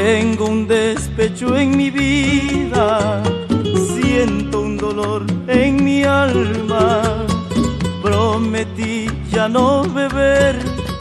Tengo un despecho en mi vida, siento un dolor en mi alma. Prometí ya no beber,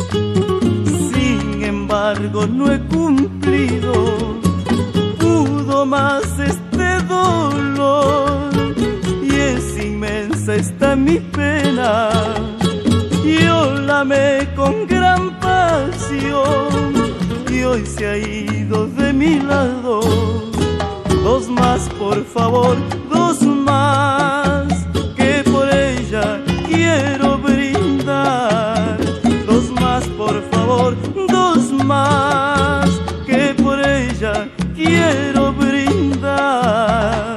sin embargo no he cumplido. Pudo más este dolor y es inmensa esta mi pena. Yo la amé con gran pasión y hoy se ha ido de mi lado. Dos más, por favor, dos más, que por ella quiero brindar. Dos más, por favor, dos más, que por ella quiero brindar.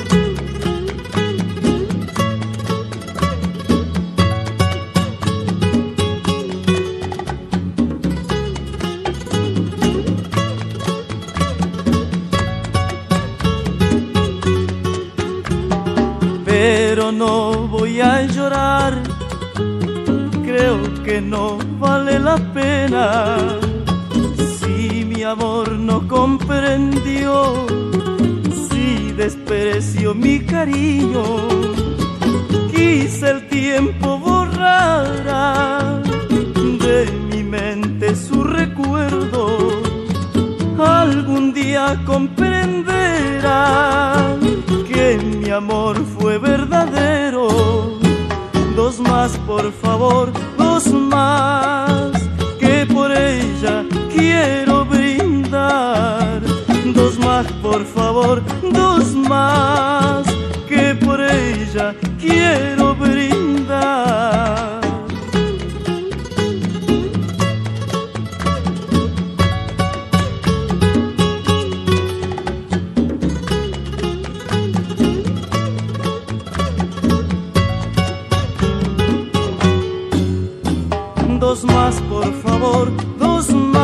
Pero no voy a llorar, creo que no vale la pena. Si mi amor no comprendió, si despreció mi cariño, quizá el tiempo borrará de mi mente su recuerdo. Algún día comprenderá que mi amor fue verdadero. Dos más, por favor, dos más, que por ella quiero brindar. Dos más, por favor, dos más, que por ella quiero brindar. Dos más, por favor, dos más.